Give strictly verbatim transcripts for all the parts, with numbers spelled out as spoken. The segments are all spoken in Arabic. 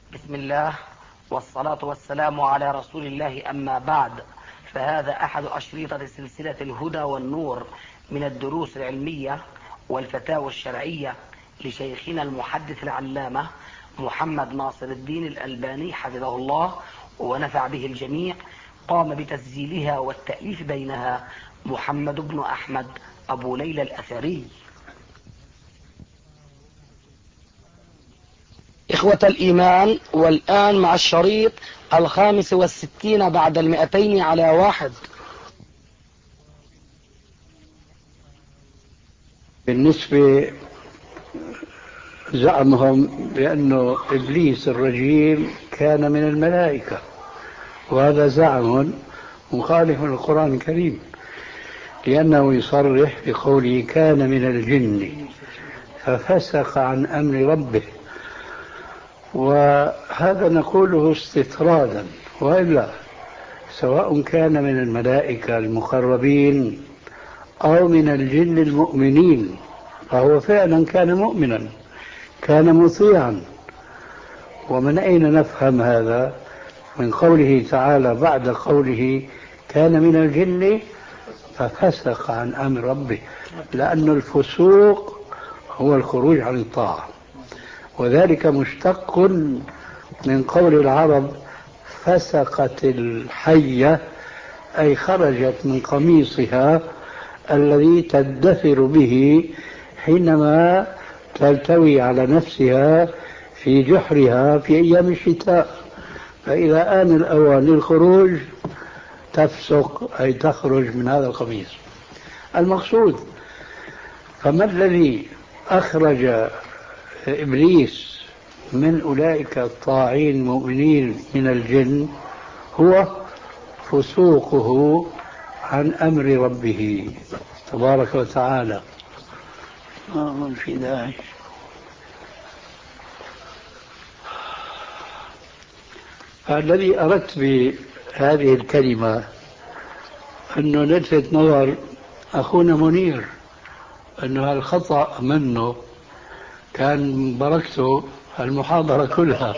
بسم الله والصلاة والسلام على رسول الله، أما بعد، فهذا أحد أشريطة سلسلة الهدى والنور من الدروس العلمية والفتاوى الشرعية لشيخنا المحدث العلامة محمد ناصر الدين الألباني حفظه الله ونفع به الجميع. قام بتسجيلها والتأليف بينها محمد بن أحمد أبو ليلى الأثري. إخوة الإيمان، والآن مع الشريط الخامس والستين بعد المئتين على واحد. بالنسبة زعمهم بأنه إبليس الرجيم كان من الملائكة، وهذا زعم مخالف للقرآن الكريم، لأنه يصرح بقوله كان من الجن ففسق عن أمر ربه، وهذا نقوله استطرادا، وإلا سواء كان من الملائكة المقربين أو من الجن المؤمنين فهو فعلا كان مؤمنا، كان مطيعا. ومن أين نفهم هذا؟ من قوله تعالى بعد قوله كان من الجن ففسق عن أمر ربه، لأن الفسوق هو الخروج عن الطاعة، وذلك مشتق من قول العرب فسقت الحية، أي خرجت من قميصها الذي تدثر به حينما تلتوي على نفسها في جحرها في أيام الشتاء، فإذا آن الأوان للخروج تفسق، أي تخرج من هذا القميص. المقصود، فما الذي أخرج إبليس من أولئك الطاعين المؤمنين من الجن؟ هو فسوقه عن أمر ربه تبارك وتعالى. ما في داعي. الذي أردت بهذه الكلمة أنه نلفت نظر أخونا منير أنه هالخطأ منه، كان بركته المحاضرة كلها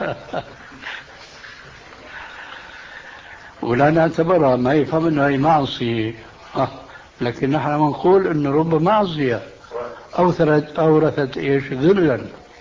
ولا نعتبرها، ما يفهم أنه هي معصية، لكن نحن نقول أنه رب معصية أورثت أورثت إيش ذلا،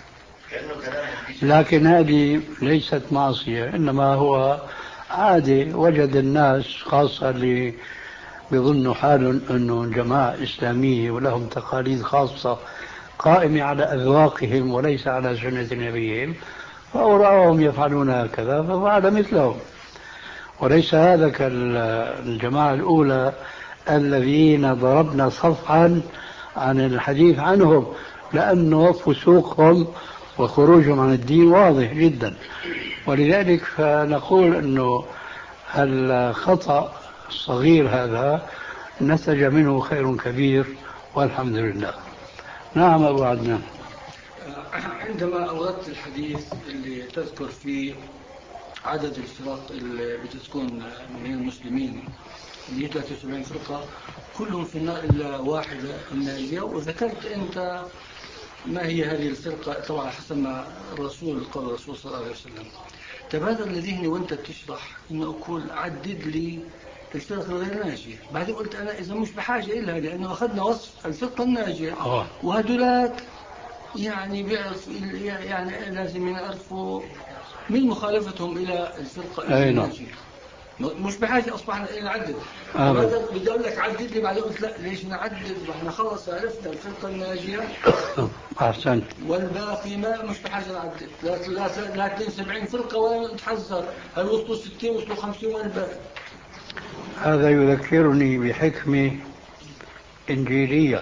لكن هذه ليست معصية، إنما هو عادي. وجد الناس خاصة اللي بيظنوا حالهم أنه جماعة إسلامية ولهم تقاليد خاصة قائمة على أذواقهم وليس على سنة نبيهم، فأرواهم يفعلون هكذا ففعل مثلهم، وليس هذا كالجماعة الأولى الذين ضربنا صفحا عن الحديث عنهم، لأنه فسوقهم وخروجهم عن الدين واضح جدا. ولذلك فنقول أنه الخطأ الصغير هذا نتج منه خير كبير والحمد لله. نعم أبو عدنان. عندما أوردت الحديث اللي تذكر فيه عدد الفرق اللي بتكون من المسلمين اللي هي ثلاثة وسبعين فرقة كلهم في النار إلا واحدة الناجية، وذكرت أنت ما هي هذه الفرقة طبعا حسب ما الرسول قال الرسول صلى الله عليه وسلم. تبادر لذهني وأنت بتشرح إنه أقول عدد لي الفرقة الغير ناجية، بعدين قلت أنا إذا مش بحاجة إلها لأنه أخذنا وصف الفرقة الناجية، وهدولات يعني بيعرف يعني لازم يعرفوا من مخالفتهم إلى الفرقة الناجية، مش بحاجة أصبحنا نعدد. بدي أقول لك عدد لي، بعد قلت لا ليش نعدد، احنا خلص عرفنا الفرقة الناجية أحسنت، والباقي ما مش بحاجة نعدد. لا لا لا اثنين وسبعين فرقة ولا نتحذر هل وصلوا ستين وصلوا خمسين والباقي. هذا يذكرني بحكمة إنجيلية،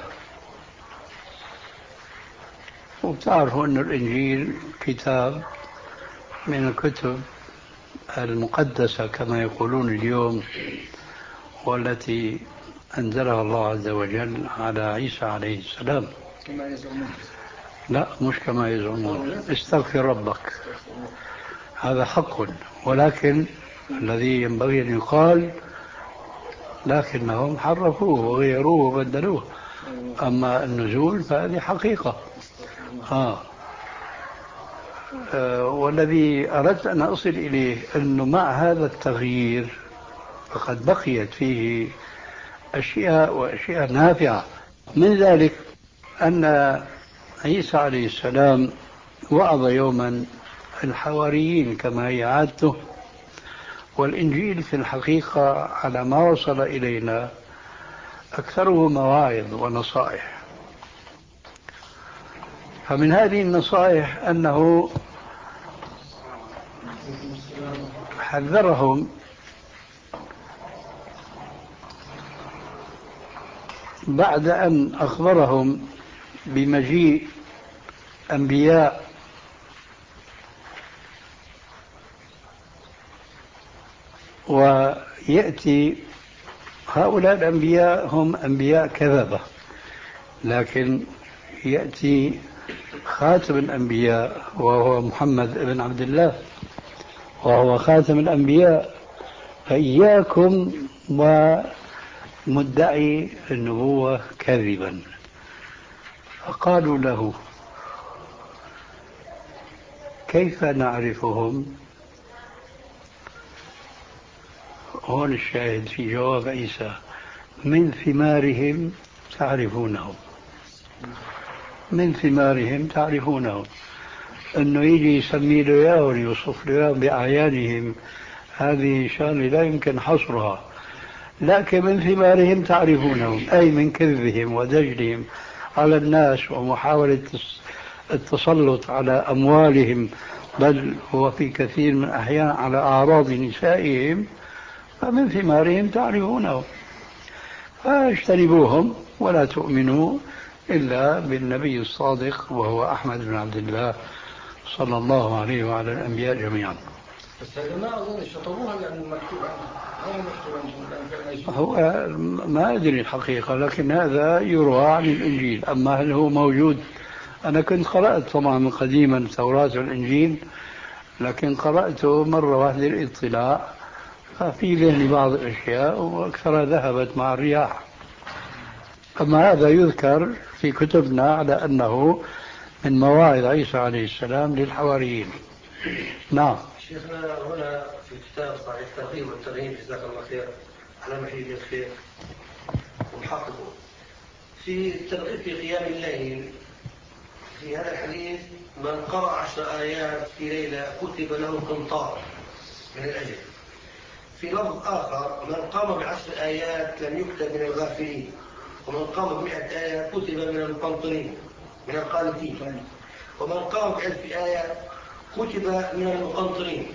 وبتعرفوا أن الإنجيل كتاب من الكتب المقدسة كما يقولون اليوم، والتي أنزلها الله عز وجل على عيسى عليه السلام. كما يزعمون؟ لا، مش كما يزعمون، استغفر ربك، هذا حق، ولكن الذي ينبغي أن يقال لكنهم حرفوه وغيروه وبدلوه. أما النزول فهذه حقيقة. آه. والذي أردت أن أصل إليه أنه مع هذا التغيير فقد بقيت فيه أشياء وأشياء نافعة. من ذلك أن عيسى عليه السلام وعظ يوما الحواريين كما هي عادته، والإنجيل في الحقيقة على ما وصل إلينا أكثره مواعظ ونصائح. فمن هذه النصائح أنه حذرهم بعد أن أخبرهم بمجيء أنبياء ويأتي هؤلاء الأنبياء هم أنبياء كذبة، لكن يأتي خاتم الأنبياء وهو محمد بن عبد الله وهو خاتم الأنبياء، فإياكم ومدعي النبوة كذبا. فقالوا له كيف نعرفهم؟ هون الشاهد في جواب عيسى: من ثمارهم تعرفونهم. من ثمارهم تعرفونهم. انه يجي يسمي له اياه ويوصف له اياه باعيانهم، هذه شغله لا يمكن حصرها، لكن من ثمارهم تعرفونهم، اي من كذبهم ودجلهم على الناس ومحاوله التسلط على اموالهم، بل هو في كثير من الاحيان على اعراض نسائهم، فمن ثمارهم تعرفونهم. فاجتنبوهم ولا تؤمنوا إلا بالنبي الصادق وهو أحمد بن عبد الله صلى الله عليه وعلى الأنبياء جميعا. بس هذا ما أظن شطبوها لأنه مكتوب عنه. هو ما أدري الحقيقة، لكن هذا يروى عن الإنجيل. أما هل هو موجود؟ أنا كنت قرأت طبعا قديما التوراة والإنجيل، لكن قرأته مرة واحدة للاطلاع، ففي ذهني بعض الأشياء وأكثرها ذهبت مع الرياح. أما هذا يذكر في كتبنا على أنه من مواعظ عيسى عليه السلام للحواريين. نعم. شيخنا هنا في كتاب صحيح الترغيب والترهيب جزاك الله خير على محيي الخير ومحققه في الترغيب في قيام الليل، في هذا الحديث: من قرأ عشر آيات في ليلة كتب له قنطار من الأجر. في لفظ آخر: من قام بعشر آيات لم يكتب من الغافلين، ومن قام بمئة آية كتب من المقنطرين من القانتين، ومن قام بألف آية كتب من المقنطرين.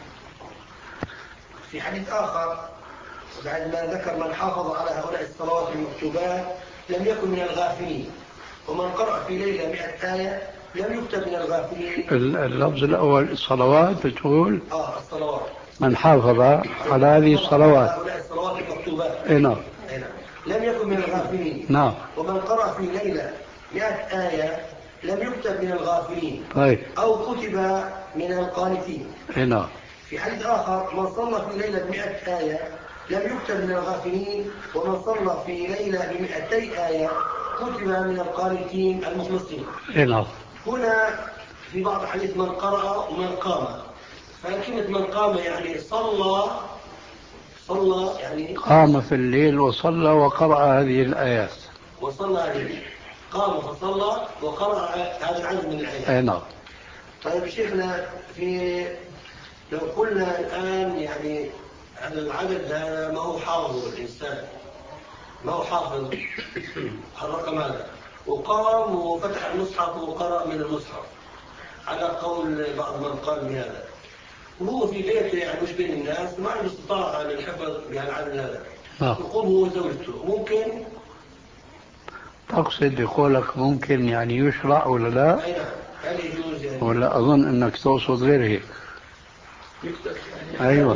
في حديث آخر بعد ما ذكر: من حافظ على هؤلاء الصلوات المكتوبات لم يكن من الغافلين، ومن قرأ في ليلة مئة آية لم يكتب من الغافلين. اللفظ الأول الصلوات بتقول آه الصلوات، من حافظ على هذه الصلوات هؤلاء الصلوات المكتوبات إيه نعم لم يكن من الغافلين. نعم. ومن قرأ في ليلة مئة آية لم يكتب من الغافلين. طيب. أو كتب من القانتين. إيه نعم. في حديث آخر: من صلى في ليلة بمئة آية لم يكتب من الغافلين، ومن صلى في ليلة بمئتي آية كتب من القانتين المخلصين. إيه نعم. هنا في بعض الحديث من قرأ ومن قام، فكلمة من قام يعني صلى صلى يعني قام في الليل وصلى وقرأ هذه الآيات. وصلى هذه قام فصلى وقرأ هذا العدد من الآيات. أي نعم. طيب شيخنا، في لو قلنا الآن يعني هذا العدد هذا ما هو حافظ الإنسان، ما هو حافظ الرقم هذا، وقام وفتح المصحف وقرأ من المصحف على قول بعض من قال بهذا، وهو في بيته يعني مش بين الناس ما عنده استطاعة للحفظ بهالعدد هذا، يقوم هو وزوجته، ممكن؟ تقصد يقولك ممكن يعني يشرع ولا لا؟ أي نعم، هل يجوز يعني؟ ولا أظن أنك تقصد غير هيك. أيوة.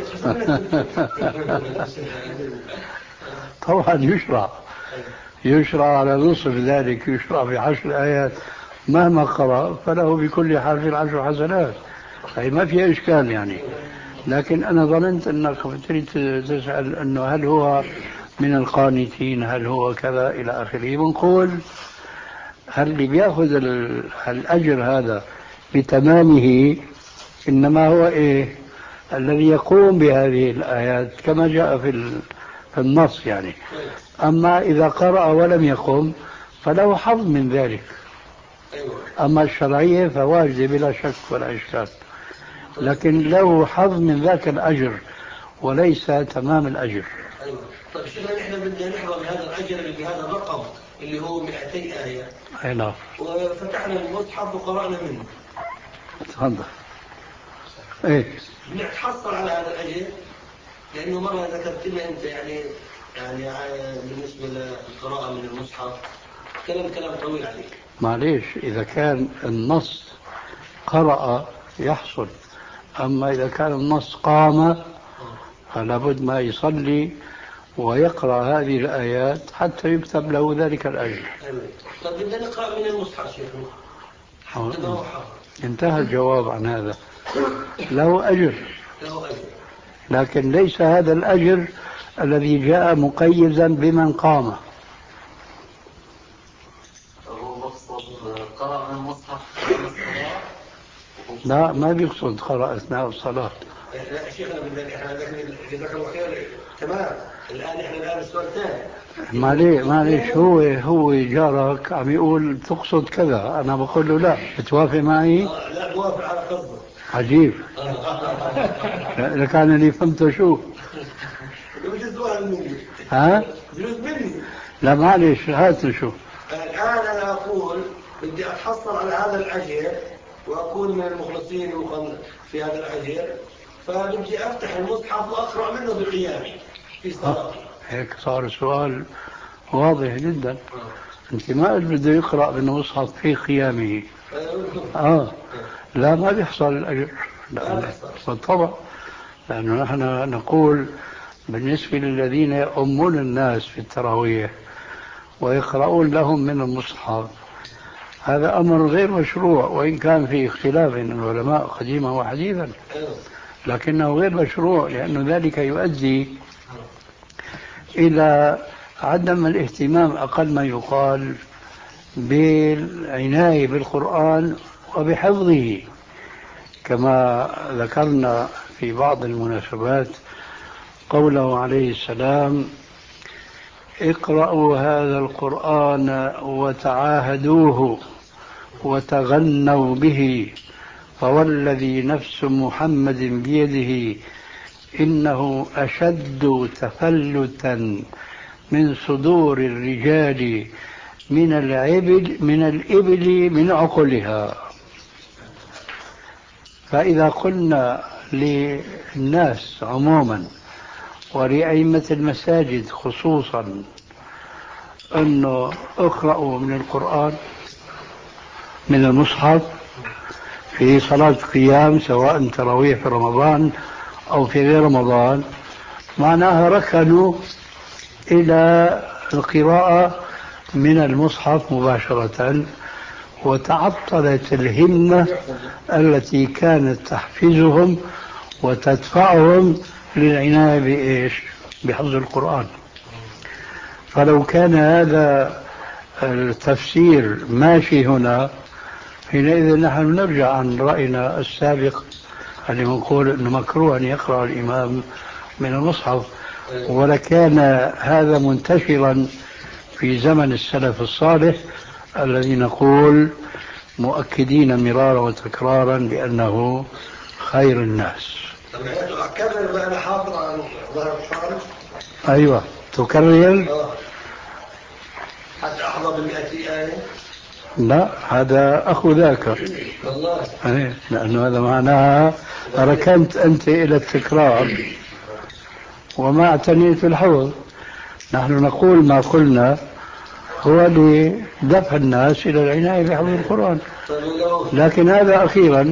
طبعا يشرع يشرع على نصف ذلك، يشرع بعشر آيات مهما قرأ فله بكل حرف عشر حسنات، أي ما فيها إشكال يعني. لكن أنا ظننت أنك تريد تسأل أنه هل هو من القانتين، هل هو كذا إلى آخره. بنقول هل اللي بيأخذ الأجر هذا بتمامه إنما هو إيه الذي يقوم بهذه الآيات كما جاء في في النص يعني. أما إذا قرأ ولم يقم فله حظ من ذلك. أما الشرعية فواجبة بلا شك ولا إشكال، لكن له حظ من ذاك الأجر وليس تمام الأجر. أيوة. طيب شيخنا نحن بدنا نحرم هذا الأجر اللي بهذا الرقم اللي هو مئتي آية. أي نعم. وفتحنا المصحف وقرأنا منه. تفضل. إيه. بنتحصل على هذا الأجر لأنه مرة ذكرت لنا أنت يعني يعني بالنسبة للقراءة من المصحف كلام كلام طويل عليك. معليش إذا كان النص قرأ يحصل، أما إذا كان النص قام فلا بد ما يصلي ويقرأ هذه الآيات حتى يكتب له ذلك الأجر. طيب بدنا نقرأ من المصحف شيخنا. انتهى الجواب عن هذا. له أجر، له أجر، لكن ليس هذا الأجر الذي جاء مقيدا بمن قام. قرأ من المصحف لا ما بيقصد قرأ أثناء الصلاة. لا شيخنا بدنا جزاك الله خير تمام. الآن احنا الآن السؤال الثاني. معليش معليش هو هو جارك عم يقول تقصد كذا، أنا بقول له لا، بتوافق معي؟ آه لا بوافق على قصده. عجيب. لكان اللي فهمته شو؟ ها؟ لا معليش هات نشوف. الآن أنا أقول بدي أتحصل على هذا الأجر وأكون من المخلصين في هذا الأجر، فبدي أفتح المصحف وأقرأ منه بقيامي في صلاتي. هيك صار السؤال واضح جدا. أنت ما قلت بده يقرأ من المصحف في قيامه. آه لا ما بيحصل الأجر. لا بالطبع، لأنه نحن نقول بالنسبة للذين يؤمون الناس في التراويح ويقرؤون لهم من المصحف، هذا أمر غير مشروع، وإن كان في اختلاف بين العلماء قديما وحديثا، لكنه غير مشروع لأن ذلك يؤدي إلى عدم الاهتمام أقل ما يقال بالعناية بالقرآن وبحفظه. كما ذكرنا في بعض المناسبات قوله عليه السلام: اقرأوا هذا القرآن وتعاهدوه وتغنوا به، فوالذي نفس محمد بيده إنه أشد تفلتا من صدور الرجال من العبل من الإبل من عقلها. فإذا قلنا للناس عموما ولأئمة المساجد خصوصا أنه اقرأوا من القرآن من المصحف في صلاة قيام سواء تراويح في رمضان أو في غير رمضان، معناها ركنوا إلى القراءة من المصحف مباشرة، وتعطلت الهمة التي كانت تحفزهم وتدفعهم للعناية بإيش؟ بحفظ القرآن. فلو كان هذا التفسير ماشي هنا، حينئذ نحن نرجع عن رأينا السابق اللي نقول أنه مكروه أن يقرأ الإمام من المصحف، ولكان هذا منتشرا في زمن السلف الصالح الذي نقول مؤكدين مرارا وتكرارا بأنه خير الناس. أكرر بأنا حافظ عن ظهر الصالح. أيوة تكرر حتى أحضر بالمئة آية. لا هذا أخو ذاك والله. أيه. لأنه هذا معناها ركنت أنت إلى التكرار وما اعتنيت الحفظ. نحن نقول ما قلنا هو لدفع الناس إلى العناية بحفظ القرآن، لكن هذا أخيرا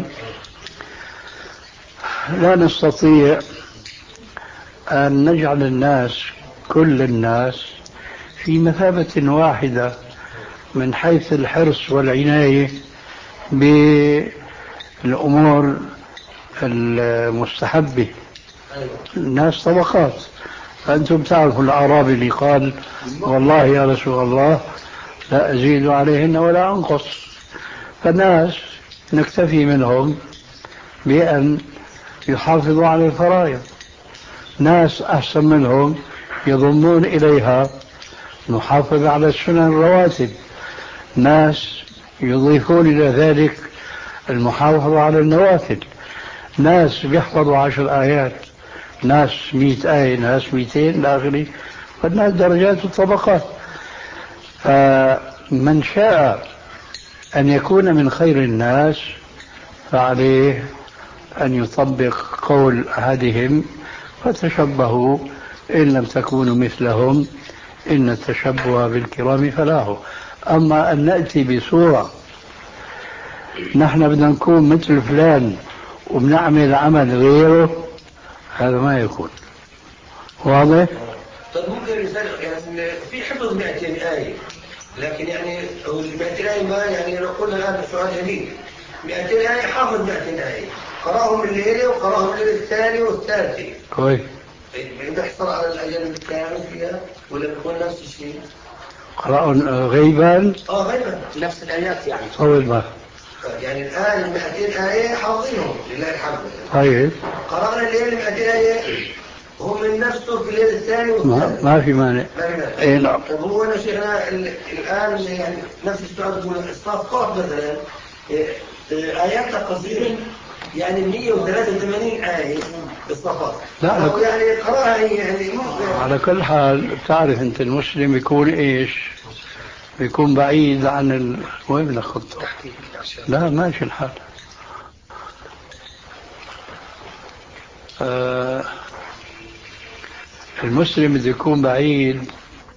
لا نستطيع أن نجعل الناس كل الناس في مثابة واحدة من حيث الحرص والعناية بالأمور المستحبة. الناس طبقات، فأنتم تعرفوا الأعرابي اللي قال: والله يا رسول الله لا أزيد عليهن ولا أنقص. فالناس نكتفي منهم بأن يحافظوا على الفرائض. ناس أحسن منهم يضمون إليها نحافظ على السنن الرواتب، ناس يضيفون إلى ذلك المحافظة على النوافل، ناس بيحفظوا عشر آيات، ناس مئة آية، ناس مئتين إلى آخره، فالناس درجات وطبقات. فمن شاء أن يكون من خير الناس فعليه أن يطبق قول أحدهم فتشبهوا إن لم تكونوا مثلهم إن التشبه بالكرام فلاح. أما أن نأتي بصورة نحن بدنا نكون مثل فلان وبنعمل عمل غيره، هذا ما يكون واضح. طيب ممكن مثال يعني في حفظ مئتين آية، لكن يعني ال مئتين آية ما يعني لو قلنا الآن سؤال جديد، مئتين آية حافظ مئتين آية قرأهم الليلة وقرأهم الليلة الثانية والثالثة، كويس. بيحصل على الأجل الكامل فيها ولا بيكون نفس الشيء؟ قرأوا غيبا؟ اه غيبا نفس الآيات يعني. طول ما يعني الآن مئتين آية حافظينهم لله الحمد. طيب قرأنا الليلة مئتين آية هم من نفسه في الليل الثاني والثالث. ما, ما في مانع. ما في مانع. اي نعم. طب هو انا شيخنا الآن يعني نفس السؤال يقول الصافات مثلا آياتها قصيرة يعني مئة وثلاثة وثمانين آية الصافات. لا أو يعني قراءة يعني على كل حال تعرف أنت المسلم يكون إيش؟ يكون بعيد عن ال... وين بدك خطه؟ لا ماشي الحال. آه المسلم بده يكون بعيد،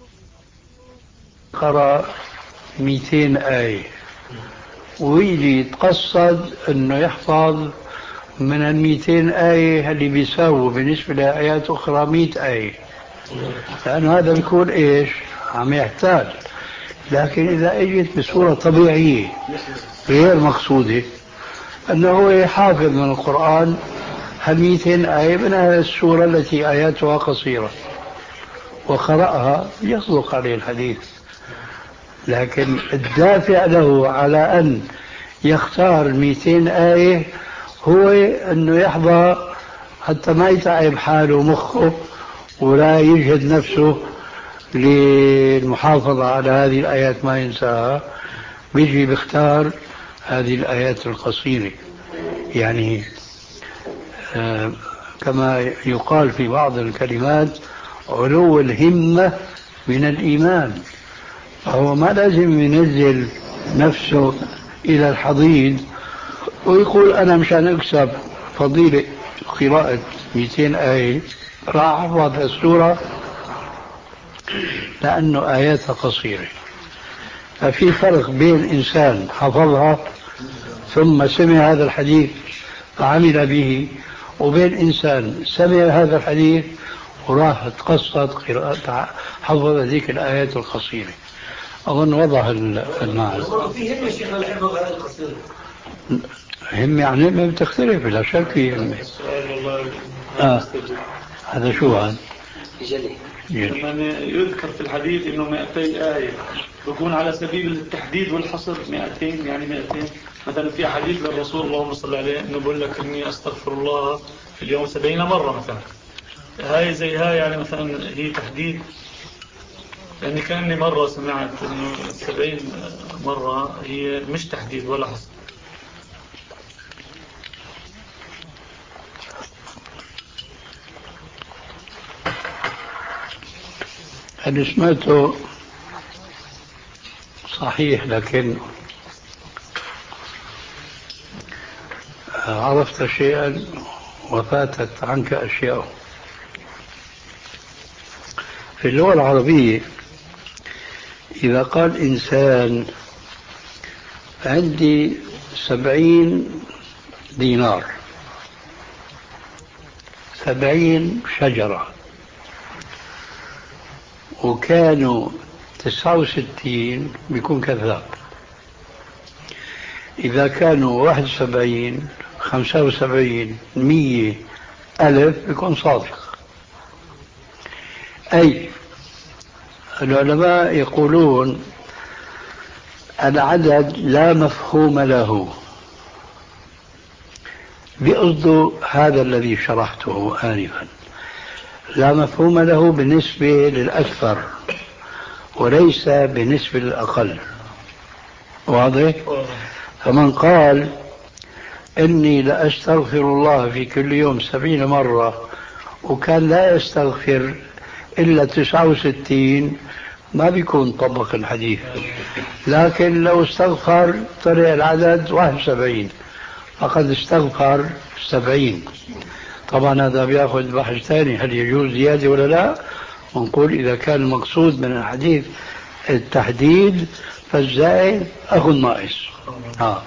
قرأ مئتين آية ويجي يتقصد أنه يحفظ من المئتين آية اللي بيساووا بالنسبة لآيات أخرى مئة آية، لأنه هذا بيكون إيش؟ عم يحتاج. لكن إذا اجت بصورة طبيعية غير مقصودة أنه هو يحافظ من القرآن مئتين آية من هذه السورة التي آياتها قصيرة وقرأها، يصدق عليه الحديث. لكن الدافع له على أن يختار مئتين آية هو أنه يحظى حتى ما يتعب حاله مخه ولا يجهد نفسه للمحافظة على هذه الآيات ما ينساها، بيجي بيختار هذه الآيات القصيرة. يعني آه كما يقال في بعض الكلمات علو الهمة من الإيمان، فهو ما لازم ينزل نفسه إلى الحضيض ويقول أنا مشان أكسب فضيلة قراءة مئتين آية راح أحفظ السورة لأنه آياتها قصيرة. ففي فرق بين إنسان حفظها ثم سمع هذا الحديث فعمل به، وبين إنسان سمع هذا الحديث وراح تقصد قراءة حفظ ذيك الآيات القصيرة. أظن وضح المعنى. في هم شيخنا الحفظ هذه القصيرة. هم يعني ما بتختلف لا شك في هم. آه. هذا شو عن جلي لما يذكر في الحديث انه مئتي آية بيكون على سبيل التحديد والحصر مئتين، يعني مئتين مثلا في حديث للرسول اللهم صل عليه انه بقول لك اني استغفر الله في اليوم سبعين مرة مثلا، هاي زي هاي يعني مثلا هي تحديد، لأني كأني مرة سمعت انه سبعين مرة هي مش تحديد ولا حصر. اللي سمعته صحيح، لكن عرفت شيئا وفاتت عنك أشياء. في اللغة العربية إذا قال إنسان عندي سبعين دينار، سبعين شجرة، وكانوا تسعة وستين بيكون كذاب. إذا كانوا واحد وسبعين، خمسة وسبعين، مية، ألف بيكون صادق. أي العلماء يقولون العدد لا مفهوم له بقصد هذا الذي شرحته آنفا، لا مفهوم له بالنسبة للأكثر وليس بالنسبة للأقل. واضح؟ فمن قال إني لأستغفر الله في كل يوم سبعين مرة وكان لا يستغفر إلا تسعة وستين ما بيكون طبق الحديث. لكن لو استغفر طلع العدد واحد وسبعين فقد استغفر سبعين. طبعا هذا بياخذ بحث ثاني، هل يجوز زيادة ولا لا؟ ونقول إذا كان المقصود من الحديث التحديد فالزائد أخو الناقص. آه.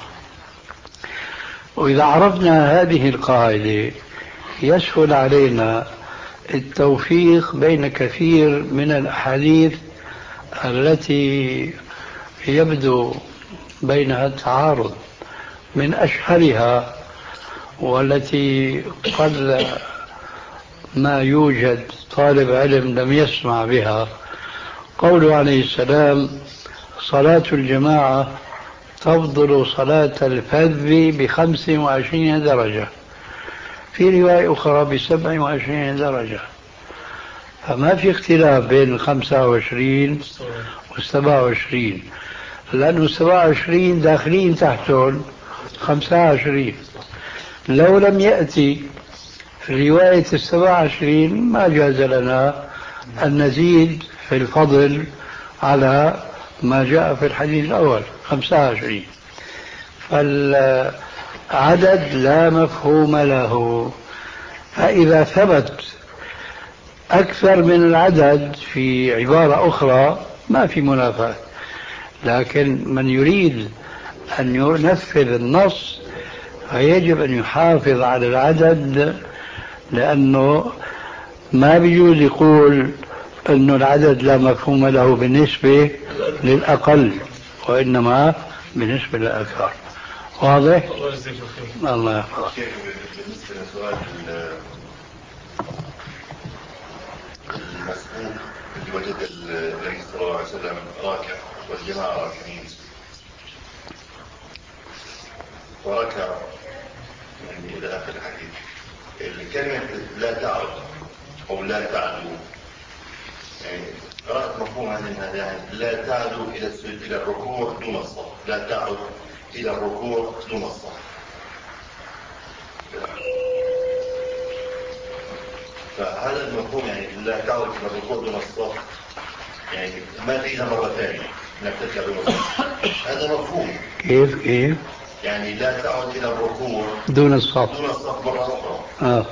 وإذا عرفنا هذه القاعدة يسهل علينا التوفيق بين كثير من الأحاديث التي يبدو بينها التعارض. من أشهرها والتي قل ما يوجد طالب علم لم يسمع بها قوله عليه السلام: صلاة الجماعة تفضل صلاة الفذ بخمس وعشرين درجة، في رواية أخرى بسبع وعشرين درجة. فما في اختلاف بين الخمسة وعشرين والسبع وعشرين، لأنه السبع وعشرين داخلين تحتهم خمسة وعشرين. لو لم يأتي في رواية السبع وعشرين ما جاز لنا أن نزيد في الفضل على ما جاء في الحديث الأول خمسة وعشرين. فالعدد لا مفهوم له. فإذا ثبت أكثر من العدد في عبارة أخرى ما في منافاة. لكن من يريد أن ينفذ النص فيجب أن يحافظ على العدد، لأنه ما بيجوز يقول أن العدد لا مفهوم له بالنسبة للأقل، وإنما بالنسبة للأكثر. واضح؟ الله يحفظك. بالنسبة لسؤال المسؤول اللي وجد النبي صلى الله عليه وسلم راكع والجماعة راكعين وركع يعني إلى آخر الحديث، الكلمة لا تعد أو لا تعدو، يعني قرأت مفهوم هذا يعني لا تعدو إلى إلى الركوع دون الصف، لا تعد إلى الركوع دون الصف. فهذا المفهوم يعني لا تعد إلى الركوع دون الصف، يعني ما فيها مرة ثانية انك تركع دون الصف. هذا مفهوم. كيف كيف؟ يعني لا تعد إلى الركوع دون الصف دون الصف مرة أخرى. آه.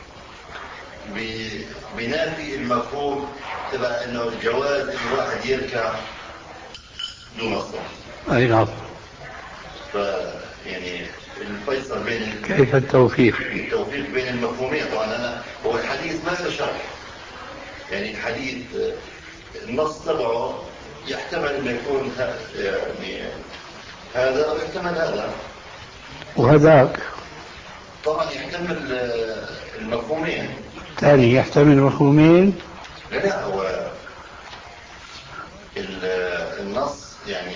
بنافي المفهوم تبع انه الجواز ان الواحد يركع دون الصف. اي نعم. ف يعني الفيصل بين كيف التوفيق؟ التوفيق بين المفهومين. طبعا انا هو الحديث ما له شرح، يعني الحديث النص تبعه يحتمل انه يكون يعني هذا ويحتمل هذا وهذاك. طبعا يحتمل المفهومين. ثاني يحتمل مفهومين. لا لا هو النص يعني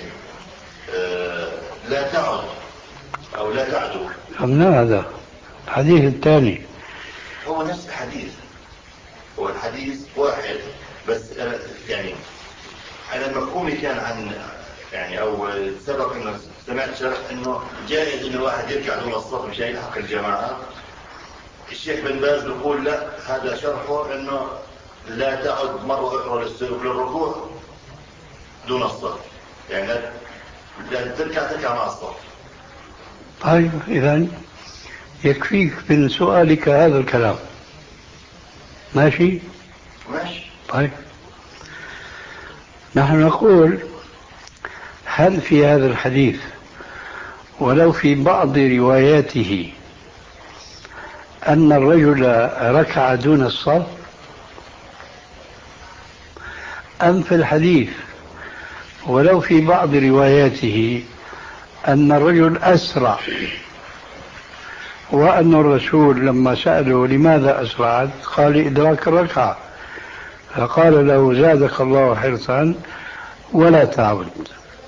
لا تعد او لا تعدو. فهمنا هذا الحديث الثاني هو نفس الحديث، هو الحديث واحد بس يعني على مفهومي كان عن يعني او سبق انه سمعت شرح انه جائز انه واحد يركع دون الصف مشان يلحق الجماعه. الشيخ بن باز بيقول لا، هذا شرحه انه لا تعد مرة اخرى للركوع دون الصف، يعني لا تركع تركع مع الصف. طيب اذا يكفيك من سؤالك هذا الكلام. ماشي ماشي. طيب نحن نقول هل في هذا الحديث ولو في بعض رواياته أن الرجل ركع دون الصف، أم في الحديث ولو في بعض رواياته أن الرجل أسرع وأن الرسول لما سأله لماذا أسرعت قال إدراك الركعة، فقال له زادك الله حرصا ولا تعود.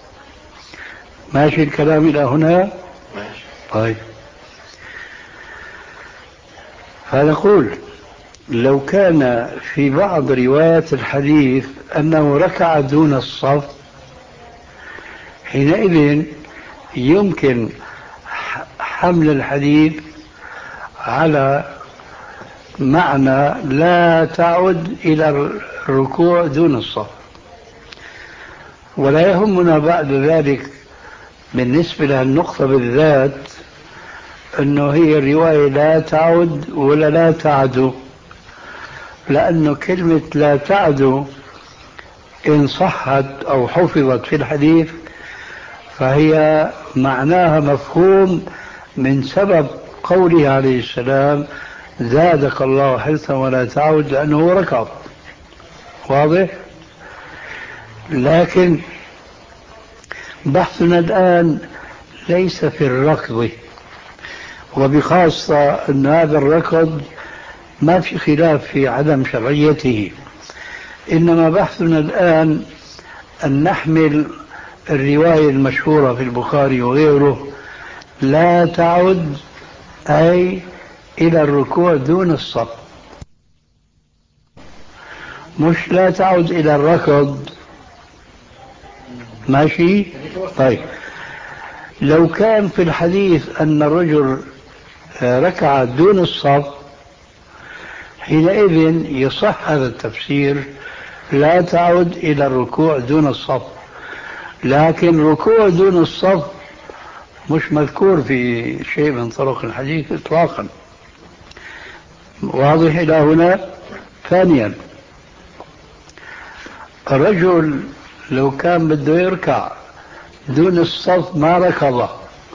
ماشي الكلام إلى هنا؟ ماشي. طيب فنقول لو كان في بعض روايات الحديث أنه ركع دون الصف، حينئذ يمكن حمل الحديث على معنى لا تعد إلى الركوع دون الصف. ولا يهمنا بعد ذلك بالنسبة للنقطة بالذات أنه هي الرواية لا تعد ولا لا تعدو، لأنه كلمة لا تعدو إن صحت أو حفظت في الحديث فهي معناها مفهوم من سبب قوله عليه السلام زادك الله حرصا ولا تعود، لأنه ركض. واضح؟ لكن بحثنا الآن ليس في الركض، وبخاصة أن هذا الركض ما في خلاف في عدم شرعيته، إنما بحثنا الآن أن نحمل الرواية المشهورة في البخاري وغيره لا تعد أي إلى الركوع دون الصف، مش لا تعد إلى الركض. ماشي؟ طيب لو كان في الحديث أن الرجل ركع دون الصف، حينئذ يصح هذا التفسير لا تعد إلى الركوع دون الصف. لكن ركوع دون الصف مش مذكور في شيء من طرق الحديث إطلاقا. واضح إلى هنا؟ ثانيا، الرجل لو كان بده يركع دون الصف ما ركض،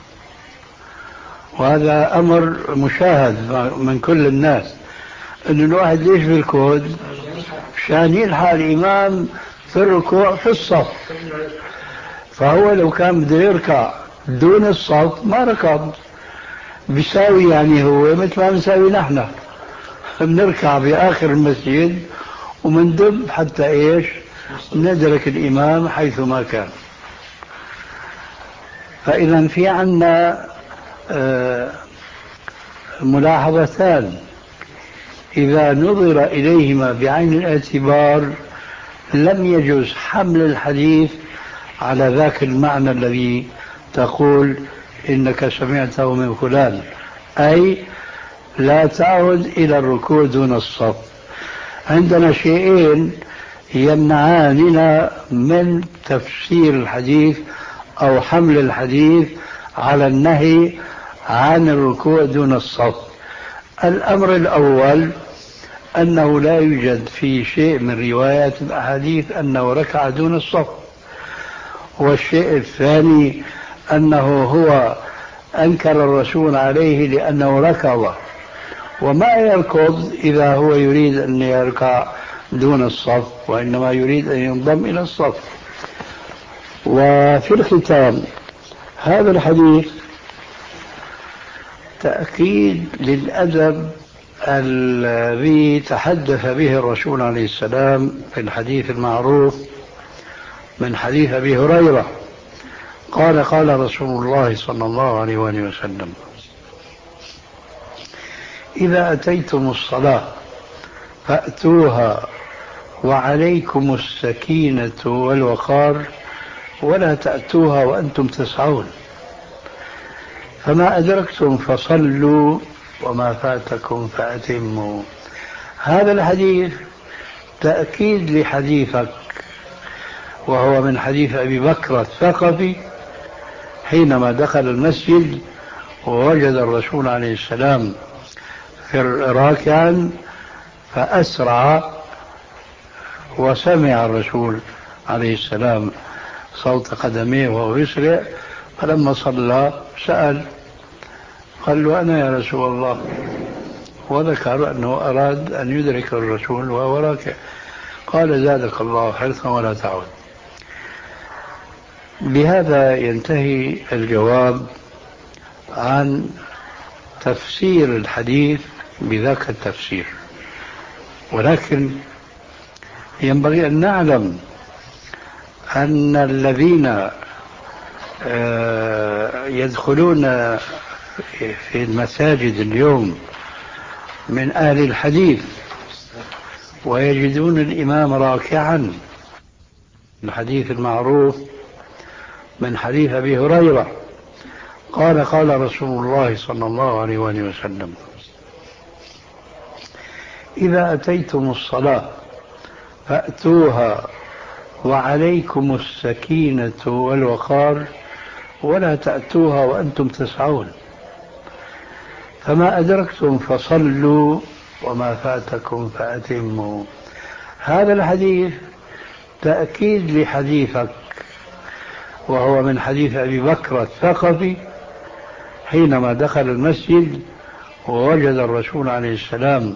وهذا أمر مشاهد من كل الناس، أن الواحد ليش بالكود عشان يلحق الإمام في الركوع في الصف. فهو لو كان بده يركع دون الصف ما ركض، بيساوي يعني هو مثل ما بنساوي نحن، بنركع بآخر المسجد ومندب حتى إيش ندرك الإمام حيث ما كان. فإذا في عنا آه ملاحظتان إذا نظر إليهما بعين الاعتبار لم يجوز حمل الحديث على ذاك المعنى الذي تقول إنك سمعته من فلان، أي لا تعود إلى الركوع دون الصف. عندنا شيئين يمنعاننا من تفسير الحديث أو حمل الحديث على النهي عن الركوع دون الصف. الأمر الأول أنه لا يوجد في شيء من روايات الأحاديث أنه ركع دون الصف، والشيء الثاني أنه هو أنكر الرسول عليه لأنه ركض، وما يركض إذا هو يريد أن يركع دون الصف، وإنما يريد أن ينضم إلى الصف. وفي الختام هذا الحديث تأكيد للأدب الذي تحدث به الرسول عليه السلام في الحديث المعروف من حديث أبي هريرة قال قال رسول الله صلى الله عليه وآله وسلم إذا أتيتم الصلاة فأتوها وعليكم السكينة والوقار ولا تأتوها وأنتم تسعون، فما أدركتم فصلوا وما فاتكم فأتموا. هذا الحديث تأكيد لحديثك، وهو من حديث أبي بكر الثقفي حينما دخل المسجد ووجد الرسول عليه السلام راكعا فأسرع، وسمع الرسول عليه السلام صوت قدميه وهو يسرع، فلما صلى سأل قال له أنا يا رسول الله، وذكر أنه أراد أن يدرك الرسول وهو راكع، قال زادك الله حرصا ولا تعود. بهذا ينتهي الجواب عن تفسير الحديث بذاك التفسير، ولكن ينبغي أن نعلم أن الذين يدخلون في المساجد اليوم من أهل الحديث ويجدون الإمام راكعا، الحديث المعروف من حديث أبي هريرة قال قال رسول الله صلى الله عليه وآله وسلم: إذا أتيتم الصلاة فأتوها وعليكم السكينة والوقار ولا تأتوها وأنتم تسعون، فما أدركتم فصلوا وما فاتكم فأتموا. هذا الحديث تأكيد لحديثك، وهو من حديث أبي بكر الثقفي حينما دخل المسجد ووجد الرسول عليه السلام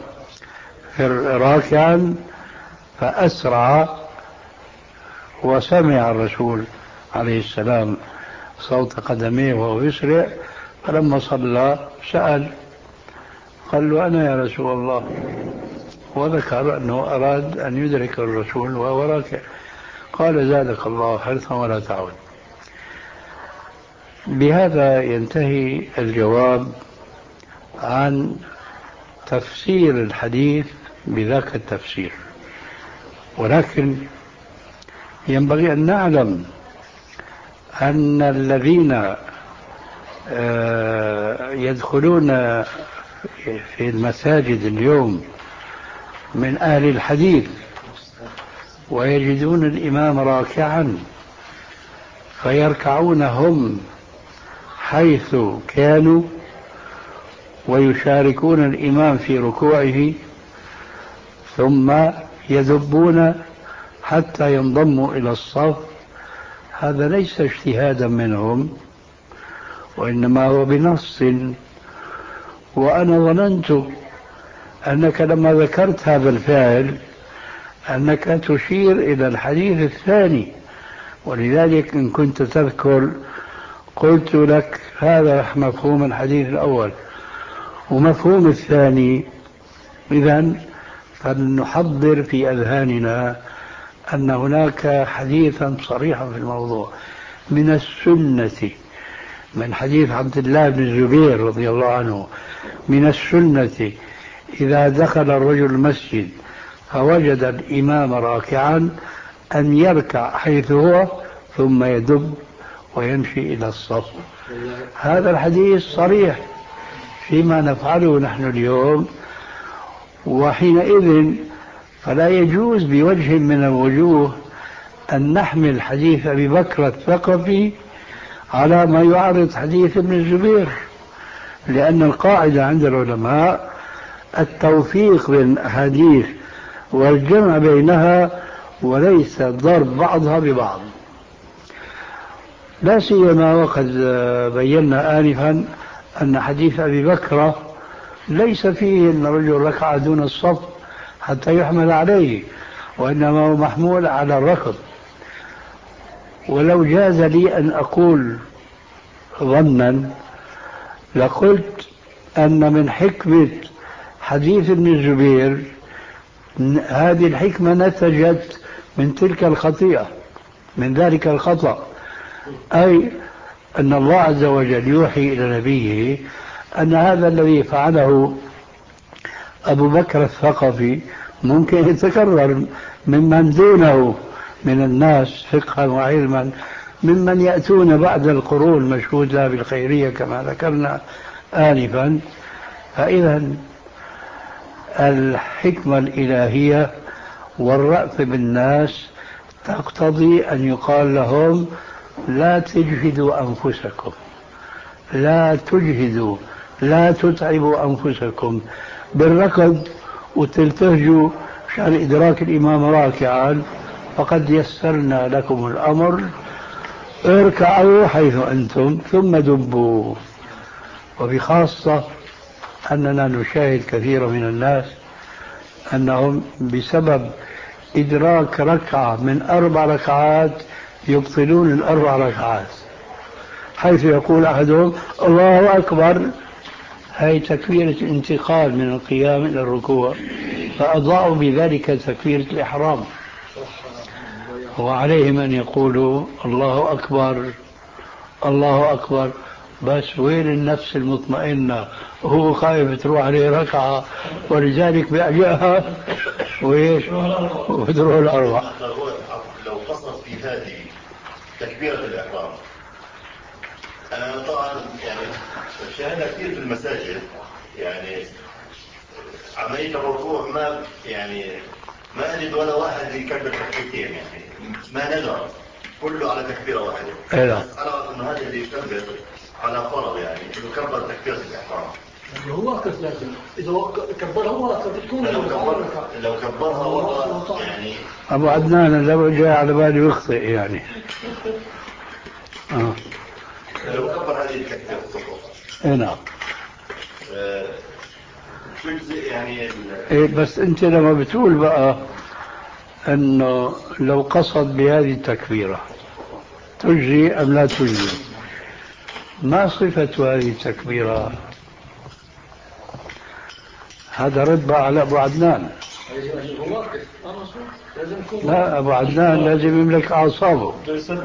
راكعا فأسرع، وسمع الرسول عليه السلام صوت قدميه وهو يسرع، فلما صلى سأل قال له: أنا يا رسول الله، وذكر أنه أراد أن يدرك الرسول وهو راكع. قال: زادك الله حرصا ولا تعود. بهذا ينتهي الجواب عن تفسير الحديث بذاك التفسير، ولكن ينبغي أن نعلم أن الذين يدخلون في المساجد اليوم من أهل الحديث ويجدون الإمام راكعا فيركعون هم حيث كانوا ويشاركون الإمام في ركوعه ثم يذبون حتى ينضموا إلى الصف، هذا ليس اجتهادا منهم، وإنما هو بنص. وأنا ظننت أنك لما ذكرت هذا الفعل أنك تشير إلى الحديث الثاني، ولذلك إن كنت تذكر قلت لك هذا مفهوم الحديث الأول ومفهوم الثاني. إذن فلنحضر في أذهاننا أن هناك حديثا صريحا في الموضوع من السنة، من حديث عبد الله بن الزبير رضي الله عنه: من السنة إذا دخل الرجل المسجد فوجد الإمام راكعا أن يركع حيث هو ثم يدب ويمشي إلى الصف. هذا الحديث صريح فيما نفعله نحن اليوم، وحينئذ فلا يجوز بوجه من الوجوه أن نحمل حديث أبي بكر الثقفي على ما يعرض حديث ابن الزبير، لأن القاعدة عند العلماء التوفيق بين الأحاديث والجمع بينها وليس ضرب بعضها ببعض، لا سيما وقد بينا آنفا أن حديث أبي بكر ليس فيه أن الرجل ركع دون الصف حتى يحمل عليه، وإنما هو محمول على الركض. ولو جاز لي أن أقول ظنا لقلت أن من حكمة حديث ابن الزبير هذه الحكمة نتجت من تلك الخطيئة، من ذلك الخطأ، أي أن الله عز وجل يوحي إلى نبيه أن هذا الذي فعله أبو بكر الثقفي ممكن يتكرر ممن دونه من الناس فقها وعلما، ممن يأتون بعد القرون مشهود لها بالخيرية كما ذكرنا آنفا. فإذا الحكمة الإلهية والرأف بالناس تقتضي أن يقال لهم: لا تجهدوا أنفسكم، لا تجهدوا، لا تتعبوا أنفسكم بالركض وتلتهجوا عشان إدراك الإمام راكعا، فقد يسرنا لكم الأمر، اركعوا حيث أنتم ثم دبوا. وبخاصة أننا نشاهد كثير من الناس أنهم بسبب إدراك ركعة من أربع ركعات يبطلون الأربع ركعات، حيث يقول أحدهم: الله أكبر، هي تكبيرة انتقال من القيام إلى الركوع، فأضاعوا بذلك تكبيرة الإحرام. وعليهم أن يقولوا: الله أكبر، الله أكبر، بس وين النفس المطمئنة وهو خايف تروح عليه ركعة ولذلك بيأجأها وإيش وتروح الأرواح. لو قصد في هذه تكبيرة الإحرام، أنا طبعا يعني شاهدنا كثير في المساجد يعني عملية الركوع ما يعني ما أجد ولا واحد يكبر تكبيرتين، يعني ما ندر كله على تكبيرة واحدة. بس أرى أنه هذا اللي يكبر على فرض يعني إنه كبر تكبيرة الإحرام. هو واقف لازم إذا كبرها واقف بتكون لو كبر لو كبرها والله يعني. أبو عدنان لو جاء على بالي يخطئ يعني. آه. لو كبر هذه التكبيرة فقط. إيه نعم. آه. يعني إيه بس أنت لما بتقول بقى أنه لو قصد بهذه التكبيرة تجزي أم لا تجزي، ما صفة هذه التكبيرة؟ هذا رد بقى على أبو عدنان. لا أبو عدنان لازم يملك أعصابه.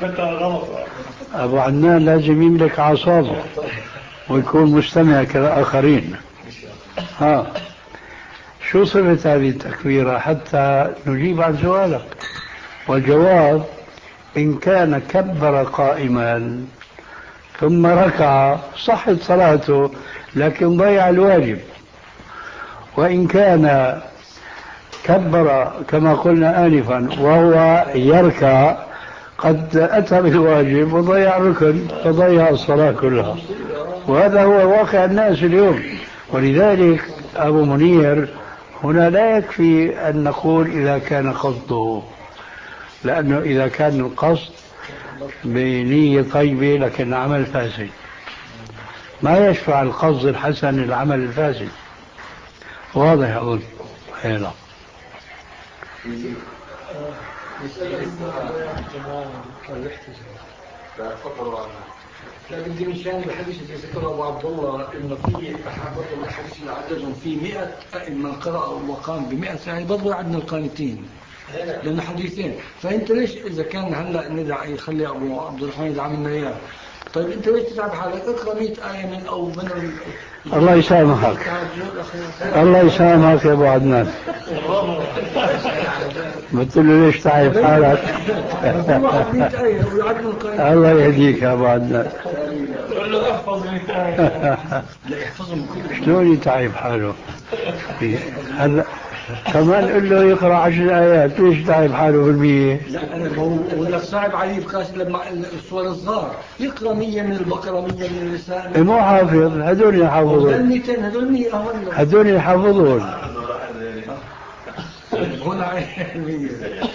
أبو عدنان لازم يملك أعصابه ويكون مستمع كالآخرين. ها شو صفة هذه التكبيرة حتى نجيب عن سؤالك؟ والجواب إن كان كبر قائما ثم ركع صحت صلاته لكن ضيع الواجب، وإن كان كبر كما قلنا آنفا وهو يركع قد أتى بالواجب وضيع ركن فضيع الصلاة كلها، وهذا هو واقع الناس اليوم. ولذلك أبو منير هنا لا يكفي أن نقول إذا كان قصده، لأنه إذا كان القصد بنية طيبة لكن عمل فاسد ما يشفع القصد الحسن العمل الفاسد. واضح أقول هنا. لا بدي من شان الحديث اللي ذكره ابو عبد الله انه في احد الحديث اللي عددهم في مئة ائمه قرأ وقام بمئة يعني برضه عندنا القانتين لانه حديثين. فانت ليش اذا كان هلا ندعي يخلي ابو عبد الرحمن يدعم لنا اياه، طيب انت ليش تتعب حالك؟ اقرا مئة آية من او من الله يسامحك. الله يسامحك يا ابو عدنان. قلت له ليش تعب حالك؟ الله يهديك يا ابو عدنان. قل له احفظ مئة آية. لا يحفظهم كلهم. شلون يتعب حاله؟ هلا كمان قل له يقرا عشر ايات، ليش تعب حاله بالمية؟ لا انا هو ولا صعب عليه بكاس لما الصور الصغار يقرا مية من البقره مية من النساء. مو حافظ هذول يحفظون. هذول مئتين هذول مية هذول يحفظون. هنا عين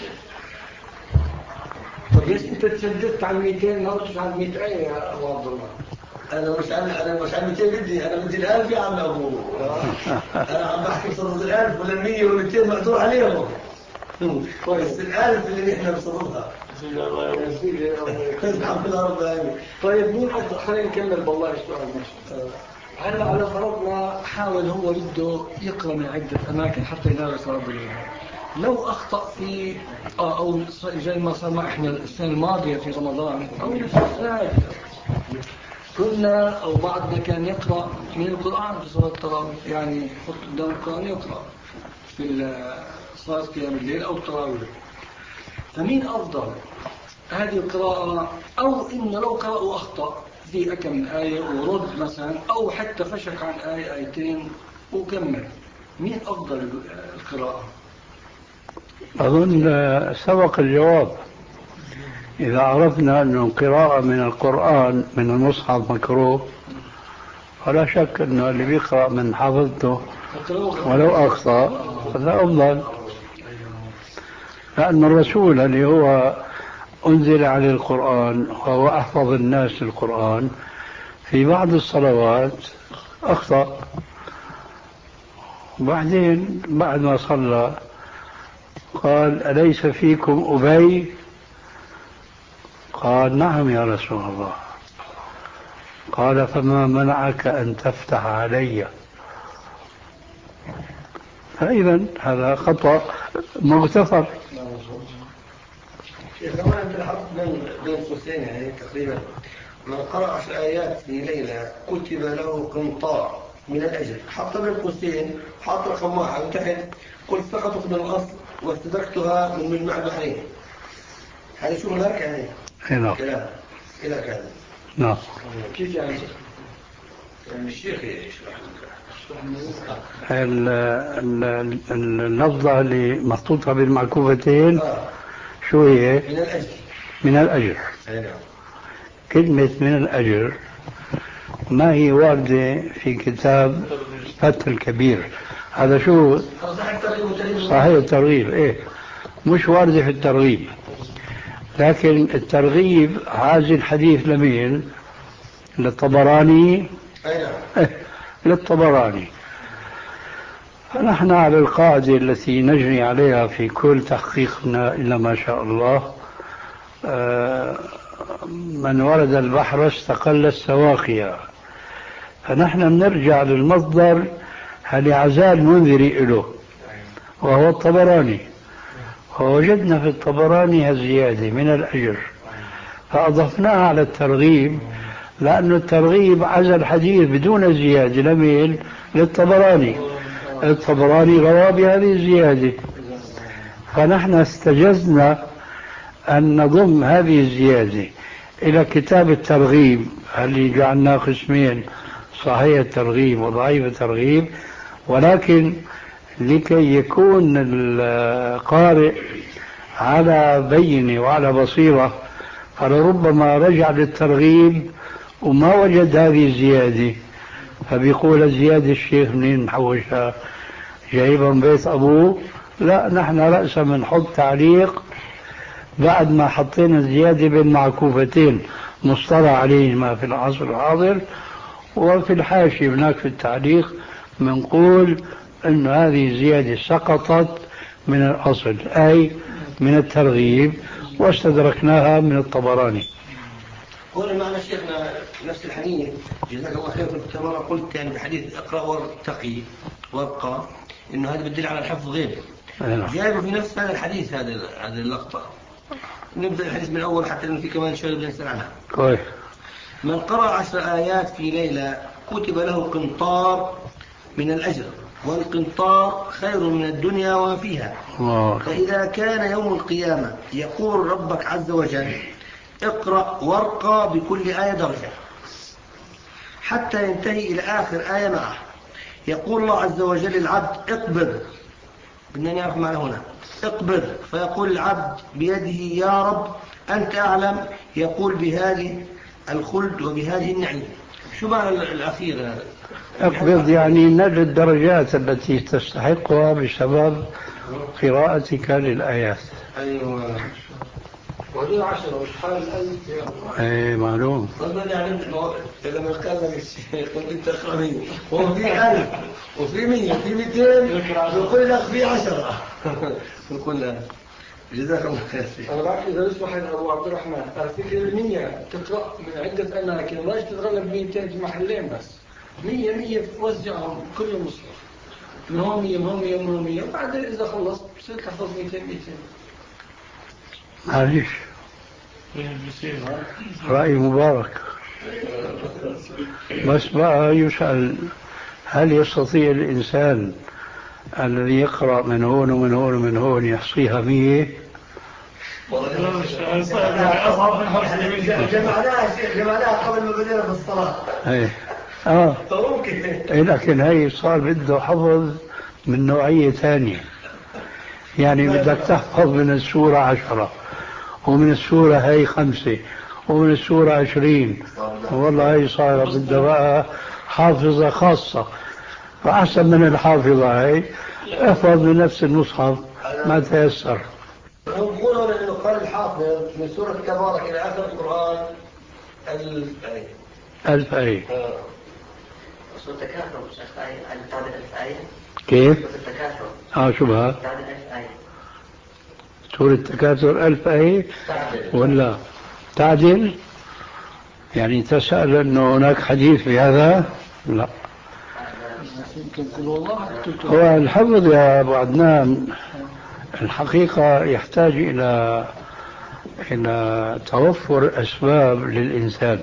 طب ليش انت تشددت على مئتين ما رحتش على مئة آية يا ابو عبد الله؟ انا مش عن انا مش عن مئتين بدي انا بدي الالف يا عم ابو. انا عم بحكي بصدد الالف ولا مية ولا مئتين مقدور عليهم. كويس الالف اللي نحن بصددها. يا سيدي الحمد لله رب العالمين. طيب مين حد خلينا نكمل بالله السؤال ماشي. هلا على فرضنا حاول هو بده يقرا من عده اماكن حتى ينال ثواب الإيمان. لو اخطا في او زي ما صار مع احنا السنه الماضيه في رمضان او نفس السنه كنا او بعضنا كان يقرا من القران في صلاه التراويح، يعني يحط قدام القران يقرا في صلاه قيام الليل او التراويح. فمين افضل هذه القراءه او انه لو قرأ واخطا في أكم من آية ورد مثلا أو حتى فشك عن آية آيتين وكمل، مين أفضل القراءة؟ أظن سبق الجواب. إذا عرفنا أن القراءة من القرآن من المصحف مكروه فلا شك أنه اللي بيقرأ من حفظته ولو أخطأ هذا أفضل، لأن الرسول اللي هو أنزل عليه القرآن وهو أحفظ الناس القرآن في بعض الصلوات أخطأ، وبعدين بعد ما صلى قال أليس فيكم أبي؟ قال نعم يا رسول الله. قال فما منعك أن تفتح علي؟ فإذا هذا خطأ مغتفر. كمان بنحط بين بين قوسين يعني تقريبا من قرأ عشر آيات في ليلة كتب له قنطار من الأجر. حط بين قوسين حط رقم واحد وتحت قلت سقطت من الأصل واستدركتها من مجمع البحرين. هذا شو هناك يعني؟ نعم. كلام كذا كذا. نعم. كيف يعني؟ يعني الشيخ يشرح اللفظة اللي محطوطة بالمعكوفتين آه. شو هي؟ من الأجر. من الأجر. نعم. كلمة من الأجر ما هي واردة في كتاب فتح الكبير. هذا شو؟ صحيح الترغيب. إيه مش واردة في الترغيب، لكن الترغيب هذا الحديث لمين؟ للطبراني. إيه للطبراني. فنحن على القاعدة التي نجري عليها في كل تحقيقنا إلا ما شاء الله، من ورد البحر استقل السواقيا. فنحن بنرجع للمصدر اللي عزال المنذري له وهو الطبراني، فوجدنا في الطبراني الزيادة من الأجر فأضفناها على الترغيب، لأن الترغيب عزل الحديث بدون زيادة لميل للطبراني. الطبراني روى بهذه الزيادة، فنحن استجزنا أن نضم هذه الزيادة إلى كتاب الترغيب اللي جعلناه قسمين، صحيح الترغيب وضعيف الترغيب، ولكن لكي يكون القارئ على بينة وعلى بصيرة فلربما رجع للترغيب وما وجد هذه الزيادة، فبيقول الزيادة الشيخ منين محوشها جايبها من بيت أبوه. لا، نحن رأسا بنحط تعليق بعد ما حطينا الزيادة بين معكوفتين مصطلح عليهما في العصر الحاضر، وفي الحاشية هناك في التعليق بنقول أن هذه الزيادة سقطت من الأصل أي من الترغيب واستدركناها من الطبراني. هنا معنا شيخنا نفس الحديث جزاك الله خير. كما قلت يعني بحديث اقرأ وارتقي وابقى انه هذا بيدل على الحفظ غير جايبه في نفس هذا الحديث. هذا هذه اللقطة نبدأ الحديث من الأول حتى لأن في كمان شيء بدنا نسأل عنها. كويس. من قرأ عشر آيات في ليلة كتب له قنطار من الأجر، والقنطار خير من الدنيا وما فيها. الله. فإذا كان يوم القيامة يقول ربك عز وجل اقرأ وارقى بكل آية درجة حتى ينتهي إلى آخر آية معه. يقول الله عز وجل للعبد اقبض، بدنا نعرف معنى هنا اقبض، فيقول العبد بيده يا رب أنت أعلم، يقول بهذه الخلد وبهذه النعيم. شو معنى الأخير هذا؟ اقبض يعني نجد الدرجات التي تستحقها بسبب قراءتك للآيات. أيوة. وهذول عشرة وش حال الألف؟ ايه معلوم. طبعا يعني لما قال لك الشيخ قلت انت اقرا مية وهو في ألف وفي مية وفي مئتين يقول لك في عشرة. نقول له جزاك الله خير. أنا بعرف إذا يصبح أبو عبد الرحمن أعطيك المية تقرأ من عدة أماكن ما تقرأ لك مئتين في محلين بس. مية مية توزعهم كل المصحف من هون مية من هون مية من هون مية، وبعد إذا خلصت بصير تحفظ مئتين مئتين. معليش رأي مبارك. بس بقى يسأل هل يستطيع الإنسان الذي يقرأ من هون ومن هون ومن هون يحصيها مية؟ جمعناها جمعناها قبل ما بدينا بالصلاة. ايه اه ممكن. إيه لكن هي صار بده حفظ من نوعية ثانية. يعني بدك تحفظ من السورة عشرة ومن السورة هي خمسة ومن السورة عشرين، والله هي صايرة بدها بقى حافظة خاصة. فأحسن من الحافظة هي احفظ من نفس المصحف ما تيسر. يقولون انه قال الحافظ من سورة تبارك الى اخر القرآن ألف آية. ألف آية. سورة التكاثر تعدل ألف آية. كيف؟ سورة التكاثر. اه شو بها؟ تعدل ألف آية. سورة التكاثر ألف آية ولا تعدل؟ يعني تسأل أنه هناك حديث في هذا؟ لا. هو الحفظ يا أبو عدنان الحقيقة يحتاج إلى إلى توفر أسباب للإنسان،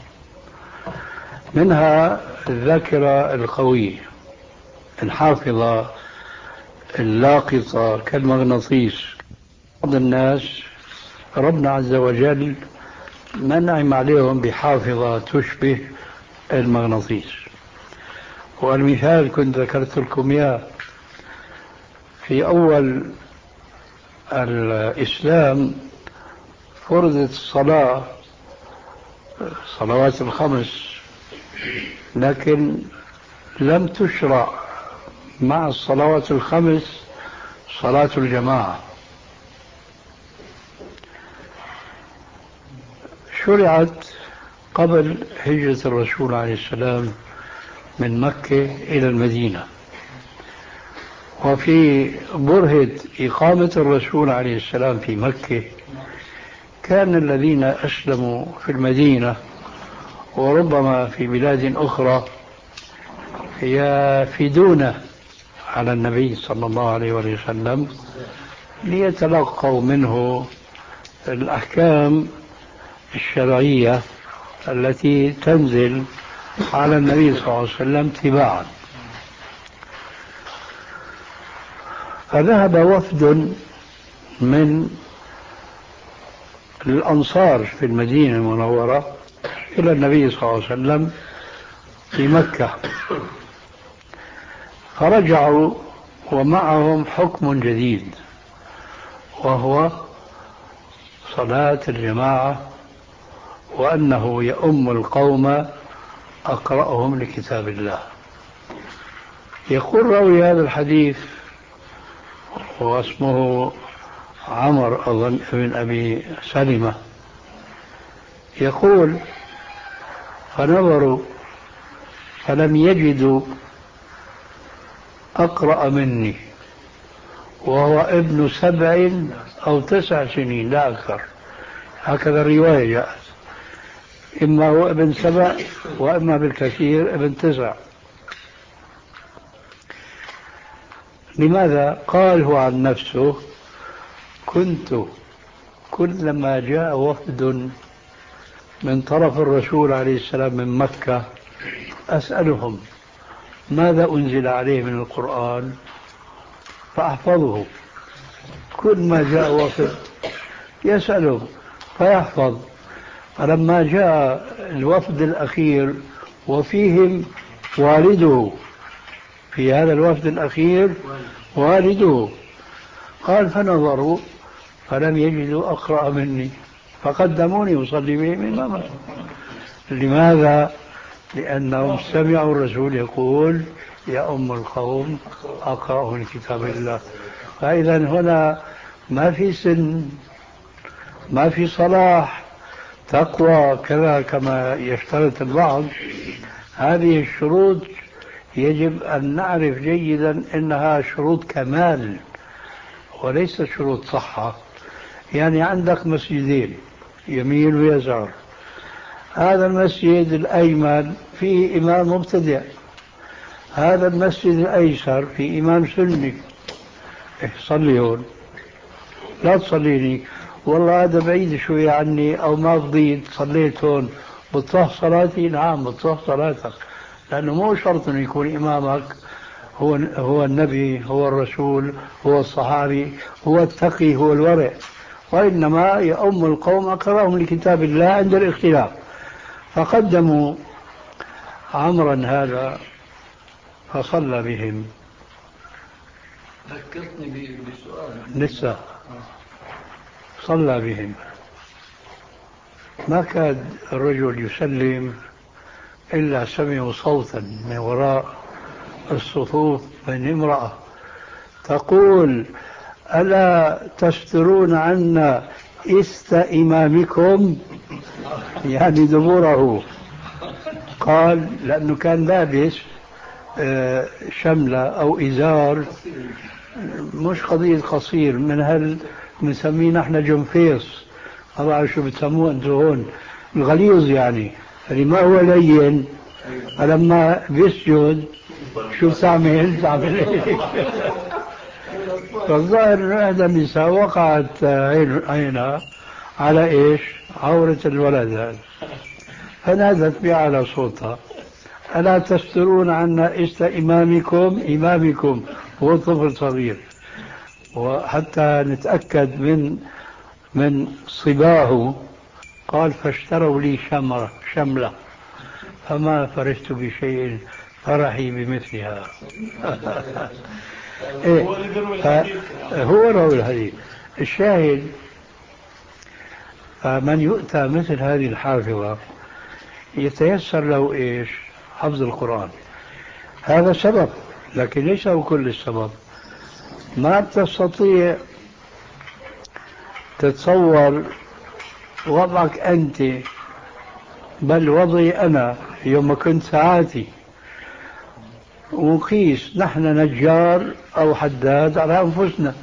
منها الذاكرة القوية الحافظة اللاقطة كالمغناطيس. بعض الناس ربنا عز وجل منعم عليهم بحافظة تشبه المغناطيس، والمثال كنت ذكرت لكم إياه في أول الإسلام. فرضت الصلاة صلوات الخمس، لكن لم تشرع مع الصلوات الخمس صلاة الجماعة. شرعت قبل هجرة الرسول عليه السلام من مكة إلى المدينة، وفي برهة إقامة الرسول عليه السلام في مكة كان الذين أسلموا في المدينة وربما في بلاد أخرى يفدون على النبي صلى الله عليه وسلم ليتلقوا منه الأحكام الشرعية التي تنزل على النبي صلى الله عليه وسلم تباعا. فذهب وفد من الأنصار في المدينة المنورة إلى النبي صلى الله عليه وسلم في مكة، فرجعوا ومعهم حكم جديد وهو صلاة الجماعة، وأنه يؤم القوم أقرأهم لكتاب الله. يقول راوي هذا الحديث واسمه عمر أظن ابن أبي سلمة، يقول فنظروا فلم يجدوا أقرأ مني، وهو ابن سبع أو تسع سنين لا أكثر، هكذا الرواية جاءت، إما هو ابن سبع وإما بالكثير ابن تسع. لماذا؟ قال هو عن نفسه كنت كلما جاء وفد من طرف الرسول عليه السلام من مكة أسألهم ماذا أنزل عليه من القرآن فأحفظه. كل ما جاء وفد يسأله فيحفظ. فلما جاء الوفد الأخير وفيهم والده، في هذا الوفد الأخير والده، قال فنظروا فلم يجدوا أقرأ مني فقدموني أصلي بهم إماما. لماذا؟ لأنهم سمعوا الرسول يقول يا أم القوم أقرأه لكتاب الله. فإذا هنا ما في سن، ما في صلاح، تقوى كذا كما يشترط البعض. هذه الشروط يجب أن نعرف جيدا أنها شروط كمال وليس شروط صحة. يعني عندك مسجدين يمين ويسار، هذا المسجد الأيمن فيه إمام مبتدع، هذا المسجد الأيسر فيه إمام سني، صلي هون لا تصليني، والله هذا بعيد شوي عني أو ما فضيت صليت هون، بتصح صلاتي؟ نعم بتصح صلاتك، لأنه مو شرط أن يكون إمامك هو هو النبي، هو الرسول، هو الصحابي، هو التقي، هو الورع، وإنما يؤم القوم أقرأهم لكتاب الله عند الاختلاف. فقدموا عمرا هذا فصلى بهم. ذكرتني بسؤال لسه صلى بهم، ما كاد الرجل يسلم إلا سمعوا صوتا من وراء الصفوف من امرأة تقول ألا تسترون عنا است إمامكم، يعني دبوره. قال لأنه كان لابس شملة أو إزار، مش قضية قصير، من هل بنسميه نحن جنفيس، ما بعرف شو بتسموه انتم هون، الغليظ يعني، اللي ما هو لين. فلما بيسجد شو بتعمل؟ تعمل ايه؟ فالظاهر ان احدى النساء وقعت عينها على إيش؟ عورة الولد هذا. فنادت بأعلى صوتها: ألا تسترون عنا إست إمامكم؟ إمامكم هو طفل صغير. وحتى نتأكد من من صباه قال: فاشتروا لي شمرة شملة فما فرحت بشيء فرحي بمثلها. إيه؟ هو روى الحديث. الشاهد: فمن يؤتى مثل هذه الحافظة يتيسر له إيش؟ حفظ القرآن. هذا سبب، لكن ليس هو كل السبب. ما تستطيع تتصور وضعك أنت، بل وضعي أنا يوم كنت ساعاتي، ونقيس نحن نجار أو حداد على أنفسنا،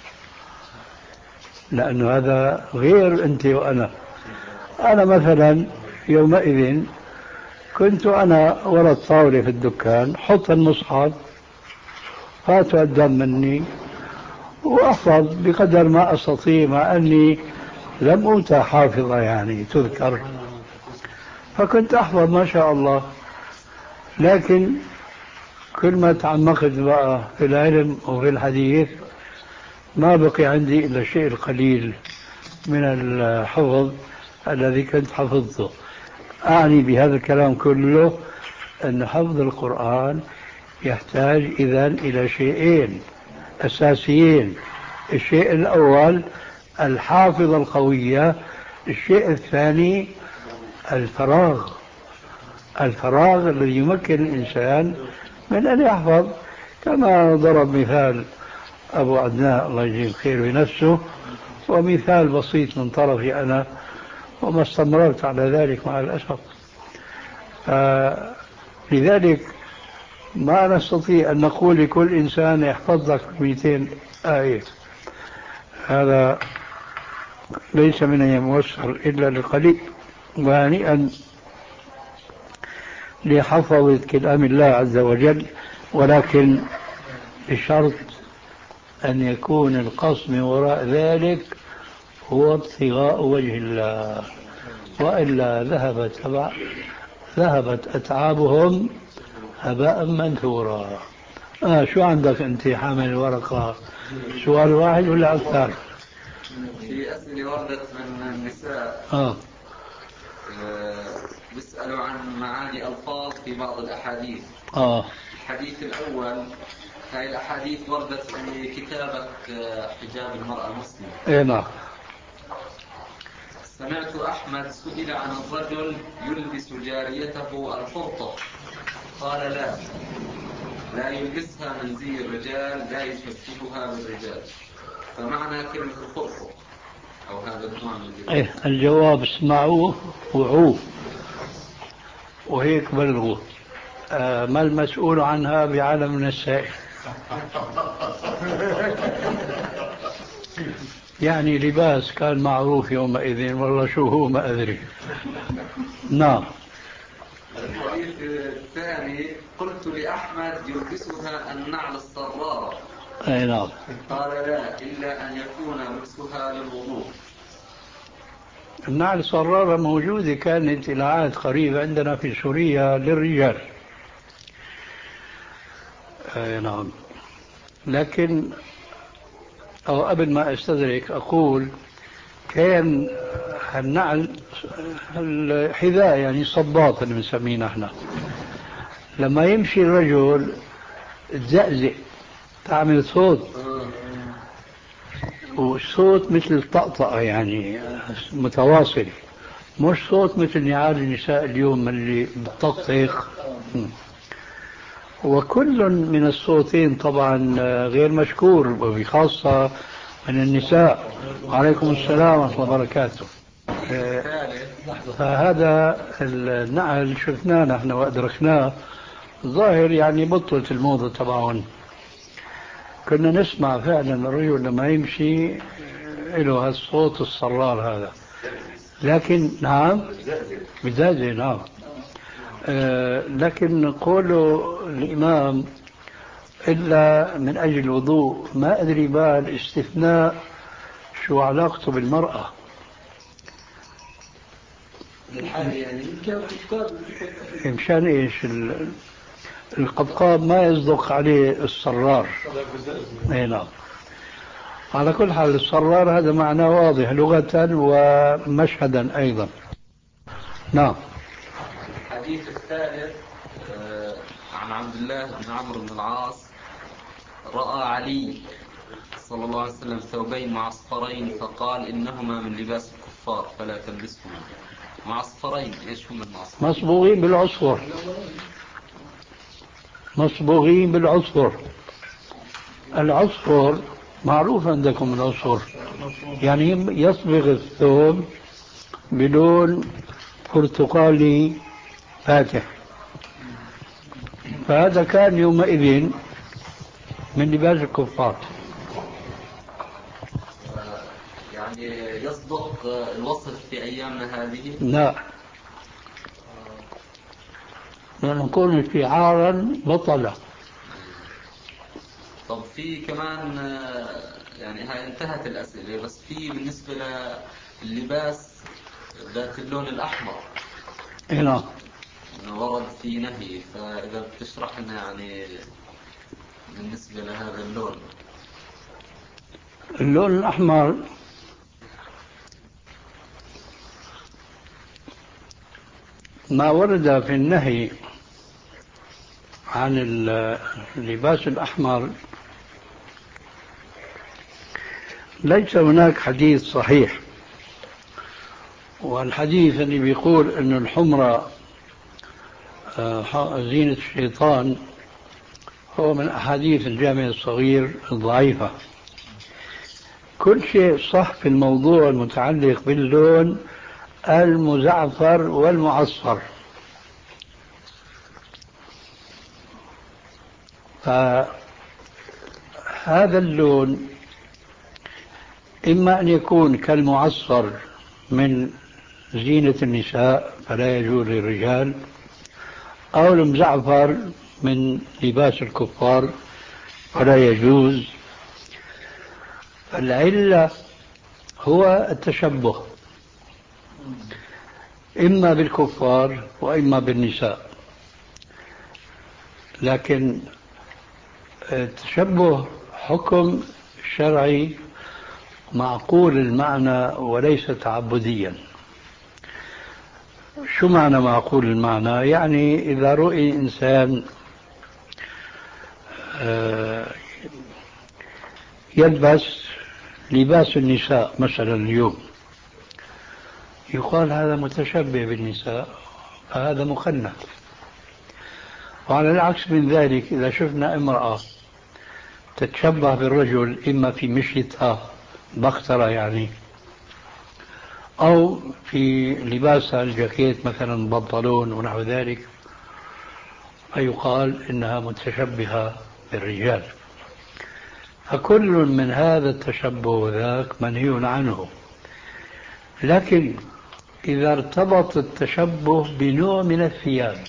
لأنه هذا غير أنت وأنا. أنا مثلا يومئذ كنت أنا وراء الطاولة في الدكان، حط المصحف، فاتوا الدم مني، وأحفظ بقدر ما أستطيع، مع أني لم أوتى حافظة يعني تذكر، فكنت أحفظ ما شاء الله. لكن كل ما تعمقت بقى في العلم وفي الحديث ما بقي عندي إلا الشيء القليل من الحفظ الذي كنت حفظته. أعني بهذا الكلام كله أن حفظ القرآن يحتاج إذن إلى شيئين أساسيين: الشيء الأول الحافظة القوية، الشيء الثاني الفراغ الفراغ الذي يمكن الإنسان من أن يحفظ. كما ضرب مثال أبو عدنان الله يجزيه خير بنفسه، ومثال بسيط من طرفي أنا، وما استمررت على ذلك مع الأسف. لذلك ما نستطيع أن نقول لكل إنسان يحفظ لك مئتين آية، هذا ليس من يموسر إلا للقليل. وهنيئا لحفظة كلام الله عز وجل، ولكن بشرط أن يكون القصد من وراء ذلك هو ابتغاء وجه الله، وإلا ذهبت ذهبت أتعابهم هباء منثورا. آه شو عندك أنت حامل ورقة؟ سؤال واحد ولا أكثر؟ في أسئلة وردت من النساء. آه. آه بيسألوا عن معاني ألفاظ في بعض الأحاديث. آه. الحديث الأول: هاي الأحاديث وردت في كتابة حجاب المرأة المسلمة. إيه نعم. سمعت أحمد سئل عن الرجل يلبس جاريته الفرطة، قال: لا لا يلبسها من زي الرجال، لا يشبهها بالرجال. فمعنى كلمة الفرطة أو هذا النوع من الجبال؟ إيه الجواب: اسمعوه وعوه وهيك بلغوه. آه ما المسؤول عنها بعالم من السائل. يعني لباس كان معروف يومئذ، والله شو هو ما أدري. نعم. الحديث الثاني: قلت لأحمد: يلبسها النعل الصرارة؟ أي نعم. قال: لا، إلا أن يكون لبسها للوضوء. النعل الصرارة موجودة، كانت إلى عهد قريب عندنا في سوريا للرجال. أي نعم. لكن أو قبل ما أستدرك أقول كان النعل الحذاء يعني صباط اللي بنسميه نحن، لما يمشي الرجل تزقزق تعمل صوت، وصوت مثل الطقطقة يعني متواصل، مش صوت مثل نعال النساء اليوم اللي بتطقطق. وكل من الصوتين طبعا غير مشكور، وبخاصة من النساء. وعليكم السلام ورحمة الله وبركاته. فهذا النعل شفناه نحن وأدركناه، ظاهر يعني بطلت الموضة تبعهم. كنا نسمع فعلا الرجل لما يمشي له هالصوت الصرار هذا. لكن نعم بزازة نعم. آه لكن قوله الإمام إلا من أجل الوضوء، ما أدري بقى الاستثناء شو علاقته بالمرأة. للحاجة يعني مشان ايش؟ القبقاب ما يصدق عليه الصرار. اي نعم. على كل حال الصرار هذا معناه واضح لغة ومشهدا أيضا. نعم. الحديث الثالث عن عبد الله بن عمرو بن العاص رأى علي صلى الله عليه وسلم ثوبين معصفرين فقال إنهما من لباس الكفار فلا تلبسهما. معصفرين ايش هم المعصفرين؟ مصبوغين بالعصفر. مصبوغين بالعصفر. العصفر معروف عندكم العصفر، يعني يصبغ الثوب بلون برتقالي فاتح، فهذا كان يومئذ من لباس الكفار. يعني يصدق الوصف في أيامنا هذه؟ لا، لنكون شعارا بطلة. طب في كمان يعني هاي انتهت الأسئلة، بس في بالنسبة للباس ذات اللون الأحمر هنا ورد في نهي، فإذا بتشرح لنا يعني بالنسبة لهذا اللون. اللون الأحمر ما ورد في النهي عن اللباس الأحمر ليس هناك حديث صحيح، والحديث اللي بيقول أن الحمرة زينة الشيطان هو من أحاديث الجامع الصغير الضعيفة. كل شيء صح في الموضوع المتعلق باللون المزعفر والمعصفر. فهذا اللون إما أن يكون كالمعصفر من زينة النساء فلا يجوز للرجال، أو المزعفر من لباس الكفار فلا يجوز. العلة هو التشبه إما بالكفار وإما بالنساء، لكن التشبه حكم شرعي معقول المعنى وليس تعبديا. شو معنى معقول المعنى؟ يعني إذا رؤي إنسان يلبس لباس النساء مثلا اليوم، يقال هذا متشبه بالنساء، فهذا مخنث. وعلى العكس من ذلك إذا شفنا امرأة تتشبه بالرجل إما في مشيتها بخترة يعني، أو في لباسها الجاكيت مثلا بنطلون ونحو ذلك، فيقال إنها متشبهة بالرجال. فكل من هذا التشبه وذاك منهي عنه. لكن إذا ارتبط التشبه بنوع من الثياب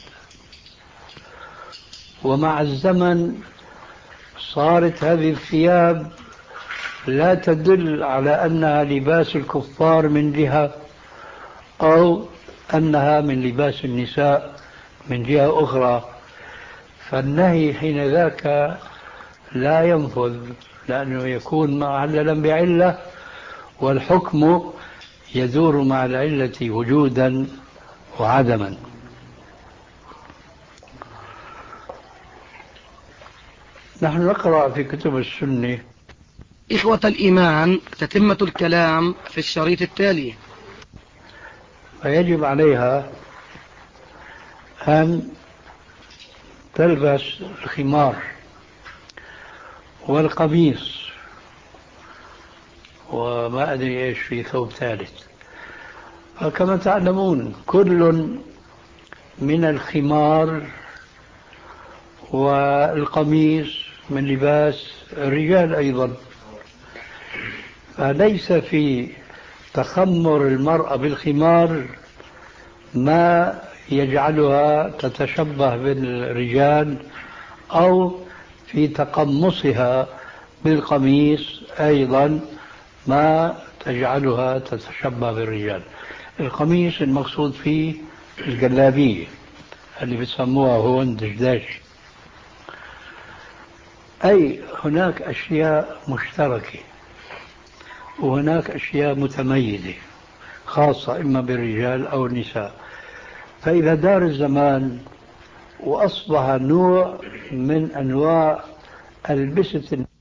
ومع الزمن صارت هذه الثياب لا تدل على أنها لباس الكفار من جهة، أو أنها من لباس النساء من جهة أخرى، فالنهي حين ذاك لا ينفذ، لأنه يكون معللا بعلة، والحكم يدور مع العلة وجودا وعدما. نحن نقرأ في كتب السنة. إخوة الإيمان، تتمة الكلام في الشريط التالي. فيجب عليها أن تلبس الخمار والقميص وما أدري إيش في ثوب ثالث. فكما تعلمون كل من الخمار والقميص من لباس الرجال أيضا، فليس في تخمر المرأة بالخمار ما يجعلها تتشبه بالرجال، أو في تقمصها بالقميص أيضا ما تجعلها تتشبه بالرجال. القميص المقصود فيه الجلابية اللي بيسموها هون دشداش. أي هناك أشياء مشتركة وهناك أشياء متميزة خاصة إما بالرجال أو النساء. فإذا دار الزمان وأصبح نوع من أنواع البسة